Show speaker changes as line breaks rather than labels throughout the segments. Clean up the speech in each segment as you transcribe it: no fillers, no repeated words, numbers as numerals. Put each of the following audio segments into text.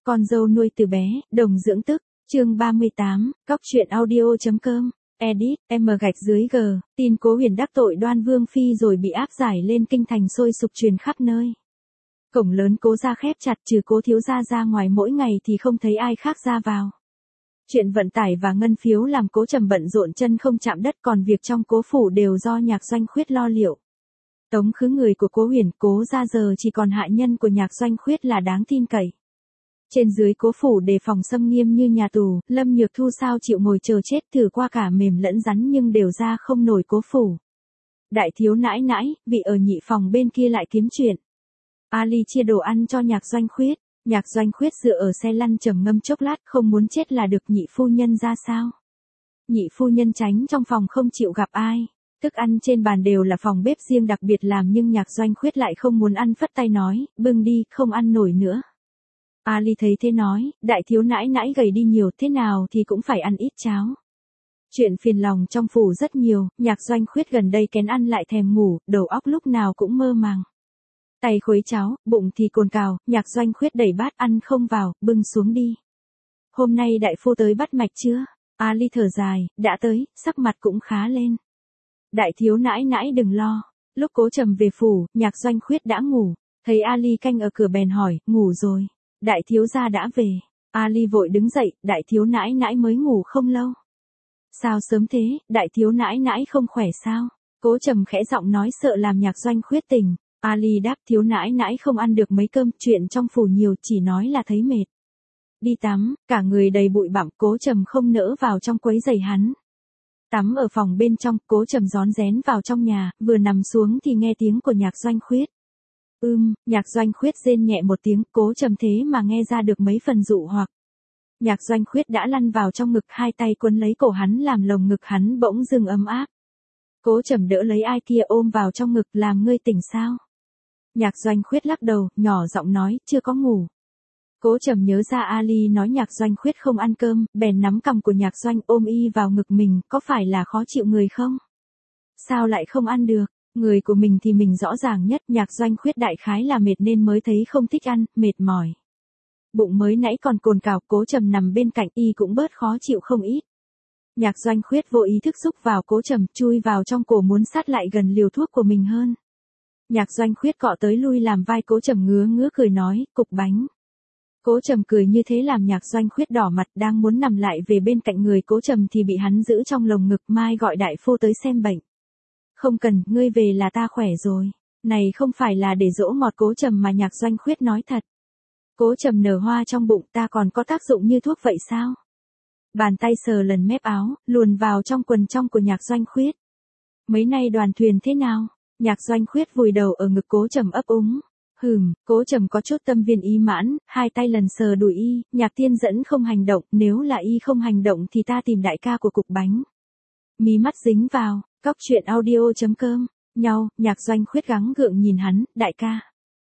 Con dâu nuôi từ bé, đồng dưỡng tức, chương 38, cóc truyện audio.com, edit, M_G, tin Cố Huyền đắc tội Đoan Vương Phi rồi bị áp giải lên kinh thành sôi sục truyền khắp nơi. Cổng lớn Cố gia khép chặt, trừ Cố thiếu gia ra ngoài mỗi ngày thì không thấy ai khác ra vào. Chuyện vận tải và ngân phiếu làm Cố Trầm bận rộn chân không chạm đất, còn việc trong Cố phủ đều do Nhạc Doanh Khuyết lo liệu. Tống khứ người của Cố Huyền, Cố gia giờ chỉ còn hạ nhân của Nhạc Doanh Khuyết là đáng tin cậy. Trên dưới Cố phủ đề phòng xâm nghiêm như nhà tù, Lâm Nhược Thu sao chịu ngồi chờ chết, thử qua cả mềm lẫn rắn nhưng đều ra không nổi Cố phủ. Đại thiếu nãi nãi, vị ở nhị phòng bên kia lại kiếm chuyện. Ali chia đồ ăn cho Nhạc Doanh Khuyết. Nhạc Doanh Khuyết dựa ở xe lăn trầm ngâm chốc lát, không muốn chết là được. Nhị phu nhân ra sao? Nhị phu nhân tránh trong phòng không chịu gặp ai. Thức ăn trên bàn đều là phòng bếp riêng đặc biệt làm nhưng Nhạc Doanh Khuyết lại không muốn ăn, phất tay nói, bưng đi, không ăn nổi nữa. Ali thấy thế nói, đại thiếu nãi nãi gầy đi nhiều, thế nào thì cũng phải ăn ít cháo. Chuyện phiền lòng trong phủ rất nhiều, Nhạc Doanh Khuyết gần đây kén ăn lại thèm ngủ, đầu óc lúc nào cũng mơ màng. Tay khuấy cháo, bụng thì cồn cào, Nhạc Doanh Khuyết đẩy bát ăn không vào, bưng xuống đi. Hôm nay đại phu tới bắt mạch chưa? Ali thở dài, đã tới, sắc mặt cũng khá lên. Đại thiếu nãi nãi đừng lo. Lúc Cố Trầm về phủ, Nhạc Doanh Khuyết đã ngủ. Thấy Ali canh ở cửa bèn hỏi, ngủ rồi. Đại thiếu gia đã về. Ali vội đứng dậy, đại thiếu nãi nãi mới ngủ không lâu. Sao sớm thế, đại thiếu nãi nãi không khỏe sao? Cố Trầm khẽ giọng nói sợ làm Nhạc Doanh Khuyết tỉnh. Ali đáp, thiếu nãi nãi không ăn được mấy cơm, chuyện trong phủ nhiều, chỉ nói là thấy mệt. Đi tắm, cả người đầy bụi bặm, Cố Trầm không nỡ vào trong quấy rầy hắn. Tắm ở phòng bên trong, Cố Trầm rón rén vào trong nhà, vừa nằm xuống thì nghe tiếng của Nhạc Doanh Khuyết. Nhạc Doanh Khuyết rên nhẹ một tiếng, Cố Trầm thế mà nghe ra được mấy phần dụ hoặc. Nhạc Doanh Khuyết đã lăn vào trong ngực, hai tay quấn lấy cổ hắn làm lồng ngực hắn bỗng dưng ấm áp. Cố Trầm đỡ lấy ai kia ôm vào trong ngực, làm ngươi tỉnh sao? Nhạc Doanh Khuyết lắc đầu, nhỏ giọng nói, chưa có ngủ. Cố Trầm nhớ ra Ali nói Nhạc Doanh Khuyết không ăn cơm, bèn nắm cằm của Nhạc Doanh ôm y vào ngực mình, có phải là khó chịu người không? Sao lại không ăn được? Người của mình thì mình rõ ràng nhất, Nhạc Doanh Khuyết đại khái là mệt nên mới thấy không thích ăn, mệt mỏi. Bụng mới nãy còn cồn cào, Cố Trầm nằm bên cạnh y cũng bớt khó chịu không ít. Nhạc Doanh Khuyết vô ý thức xúc vào Cố Trầm, chui vào trong cổ muốn sát lại gần liều thuốc của mình hơn. Nhạc Doanh Khuyết cọ tới lui làm vai Cố Trầm ngứa ngứa cười nói, cục bánh. Cố Trầm cười như thế làm Nhạc Doanh Khuyết đỏ mặt, đang muốn nằm lại về bên cạnh người Cố Trầm thì bị hắn giữ trong lồng ngực, mai gọi đại phu tới xem bệnh. Không cần, ngươi về là ta khỏe rồi. Này không phải là để dỗ ngọt Cố Trầm mà Nhạc Doanh Khuyết nói thật. Cố Trầm nở hoa trong bụng, ta còn có tác dụng như thuốc vậy sao? Bàn tay sờ lần mép áo, luồn vào trong quần trong của Nhạc Doanh Khuyết. Mấy nay đoàn thuyền thế nào? Nhạc Doanh Khuyết vùi đầu ở ngực Cố Trầm ấp úng. Cố Trầm có chút tâm viên ý mãn, hai tay lần sờ đùi y, Nhạc Tiên Dẫn không hành động, nếu là y không hành động thì ta tìm đại ca của cục bánh. Mí mắt dính vào, cóc truyện audio.com, Nhạc Doanh Khuyết gắng gượng nhìn hắn, đại ca.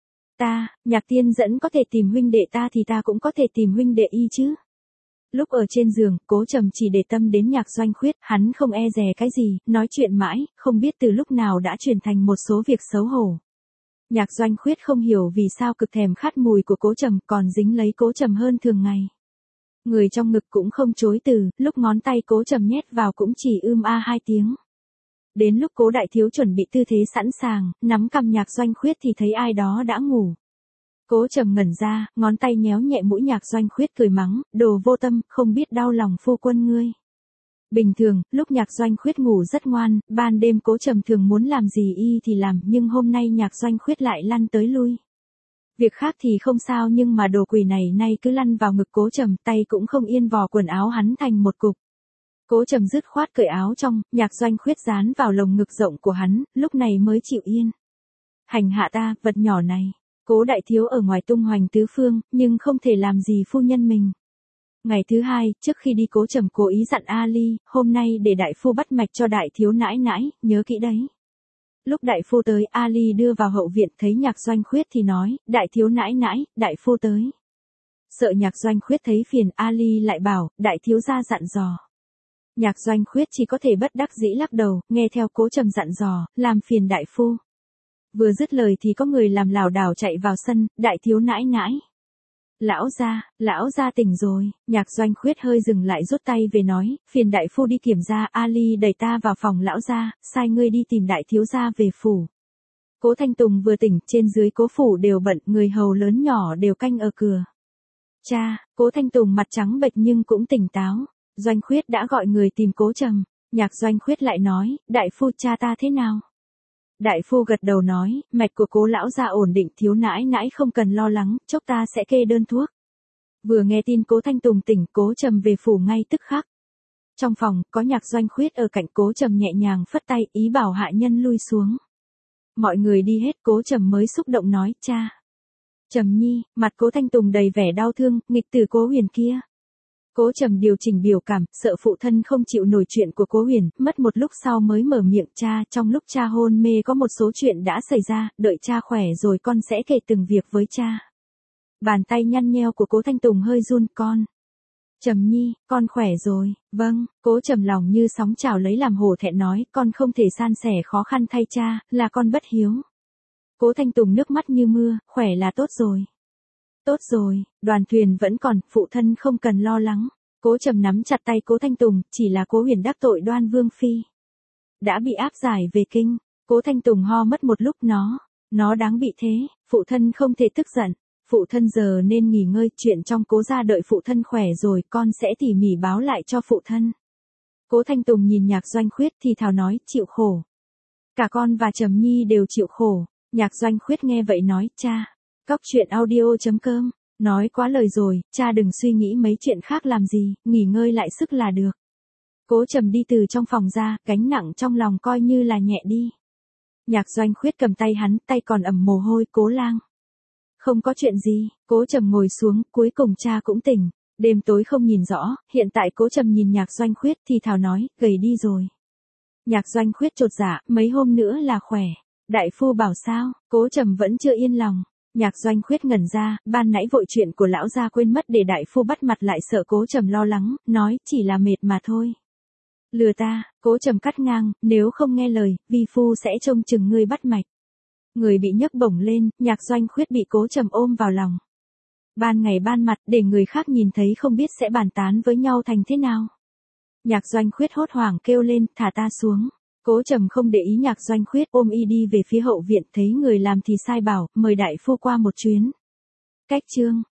Nhạc Tiên Dẫn có thể tìm huynh đệ ta thì ta cũng có thể tìm huynh đệ y chứ. Lúc ở trên giường, Cố Trầm chỉ để tâm đến Nhạc Doanh Khuyết, hắn không e dè cái gì, nói chuyện mãi, không biết từ lúc nào đã chuyển thành một số việc xấu hổ. Nhạc Doanh Khuyết không hiểu vì sao cực thèm khát mùi của Cố Trầm, còn dính lấy Cố Trầm hơn thường ngày. Người trong ngực cũng không chối từ, lúc ngón tay Cố Trầm nhét vào cũng chỉ hai tiếng. Đến lúc Cố đại thiếu chuẩn bị tư thế sẵn sàng, nắm cằm Nhạc Doanh Khuyết thì thấy ai đó đã ngủ. Cố Trầm ngẩn ra, ngón tay nhéo nhẹ mũi Nhạc Doanh Khuyết cười mắng, đồ vô tâm, không biết đau lòng phu quân ngươi. Bình thường, lúc Nhạc Doanh Khuyết ngủ rất ngoan, ban đêm Cố Trầm thường muốn làm gì y thì làm, nhưng hôm nay Nhạc Doanh Khuyết lại lăn tới lui. Việc khác thì không sao nhưng mà đồ quỷ này nay cứ lăn vào ngực Cố Trầm, tay cũng không yên vò quần áo hắn thành một cục. Cố Trầm dứt khoát cởi áo trong, Nhạc Doanh Khuyết dán vào lồng ngực rộng của hắn, lúc này mới chịu yên. Hành hạ ta, vật nhỏ này. Cố đại thiếu ở ngoài tung hoành tứ phương, nhưng không thể làm gì phu nhân mình. Ngày thứ hai, trước khi đi Cố Trầm cố ý dặn Ali, hôm nay để đại phu bắt mạch cho đại thiếu nãi nãi, nhớ kỹ đấy. Lúc đại phu tới, Ali đưa vào hậu viện, thấy Nhạc Doanh Khuyết thì nói, đại thiếu nãi nãi, đại phu tới. Sợ Nhạc Doanh Khuyết thấy phiền, Ali lại bảo, đại thiếu gia dặn dò. Nhạc Doanh Khuyết chỉ có thể bất đắc dĩ lắc đầu, nghe theo Cố Trầm dặn dò, làm phiền đại phu. Vừa dứt lời thì có người làm lảo đảo chạy vào sân, đại thiếu nãi nãi. Lão gia tỉnh rồi, Nhạc Doanh Khuyết hơi dừng lại rút tay về nói, phiền đại phu đi kiểm tra. Ali đẩy ta vào phòng lão gia, sai ngươi đi tìm đại thiếu gia về phủ. Cố Thanh Tùng vừa tỉnh, trên dưới cố phủ đều bận, người hầu lớn nhỏ đều canh ở cửa. Cha, Cố Thanh Tùng mặt trắng bệch nhưng cũng tỉnh táo. Doanh Khuyết đã gọi người tìm Cố Trầm. Nhạc Doanh Khuyết lại nói, đại phu cha ta thế nào? Đại phu gật đầu nói, mạch của Cố lão gia ổn định, thiếu nãi nãi không cần lo lắng, chốc ta sẽ kê đơn thuốc. Vừa nghe tin Cố Thanh Tùng tỉnh, Cố Trầm về phủ ngay tức khắc. Trong phòng, có Nhạc Doanh Khuyết ở cạnh, Cố Trầm nhẹ nhàng phất tay, ý bảo hạ nhân lui xuống. Mọi người đi hết, Cố Trầm mới xúc động nói, cha. Trầm nhi, mặt Cố Thanh Tùng đầy vẻ đau thương, nghịch tử Cố Huyền kia. Cố Trầm điều chỉnh biểu cảm, sợ phụ thân không chịu nổi chuyện của Cố Huyền, mất một lúc sau mới mở miệng, cha, trong lúc cha hôn mê có một số chuyện đã xảy ra, đợi cha khỏe rồi con sẽ kể từng việc với cha. Bàn tay nhăn nheo của Cố Thanh Tùng hơi run, con. Trầm nhi, con khỏe rồi, vâng, Cố Trầm lòng như sóng trào lấy làm hổ thẹn nói, con không thể san sẻ khó khăn thay cha, là con bất hiếu. Cố Thanh Tùng nước mắt như mưa, khỏe là tốt rồi. Tốt rồi, đoàn thuyền vẫn còn, phụ thân không cần lo lắng. Cố Trầm nắm chặt tay Cố Thanh Tùng, chỉ là Cố Huyền đắc tội Đoan Vương phi. Đã bị áp giải về kinh, Cố Thanh Tùng ho mất một lúc, nó đáng bị thế, phụ thân không thể tức giận. Phụ thân giờ nên nghỉ ngơi, chuyện trong Cố gia đợi phụ thân khỏe rồi, con sẽ tỉ mỉ báo lại cho phụ thân. Cố Thanh Tùng nhìn Nhạc Doanh Khuyết thì thào nói, chịu khổ. Cả con và Trầm nhi đều chịu khổ. Nhạc Doanh Khuyết nghe vậy nói, cha. Cóc truyện audio.com, nói quá lời rồi, cha đừng suy nghĩ mấy chuyện khác làm gì, nghỉ ngơi lại sức là được. Cố Trầm đi từ trong phòng ra, gánh nặng trong lòng coi như là nhẹ đi. Nhạc Doanh Khuyết cầm tay hắn, tay còn ẩm mồ hôi, Cố lang. Không có chuyện gì, Cố Trầm ngồi xuống, cuối cùng cha cũng tỉnh. Đêm tối không nhìn rõ, hiện tại Cố Trầm nhìn Nhạc Doanh Khuyết thì thào nói, gầy đi rồi. Nhạc Doanh Khuyết chột dạ, mấy hôm nữa là khỏe. Đại phu bảo sao, Cố Trầm vẫn chưa yên lòng. Nhạc Doanh Khuyết ngẩn ra, ban nãy vội chuyện của lão gia quên mất để đại phu bắt mặt lại, sợ Cố Trầm lo lắng, nói, chỉ là mệt mà thôi. Lừa ta, Cố Trầm cắt ngang, nếu không nghe lời, vi phu sẽ trông chừng ngươi bắt mạch. Người bị nhấc bổng lên, Nhạc Doanh Khuyết bị Cố Trầm ôm vào lòng. Ban ngày ban mặt, để người khác nhìn thấy không biết sẽ bàn tán với nhau thành thế nào. Nhạc Doanh Khuyết hốt hoảng kêu lên, thả ta xuống. Cố Trầm không để ý Nhạc Doanh Khuyết, ôm y đi về phía hậu viện, thấy người làm thì sai bảo, mời đại phu qua một chuyến. Cách chương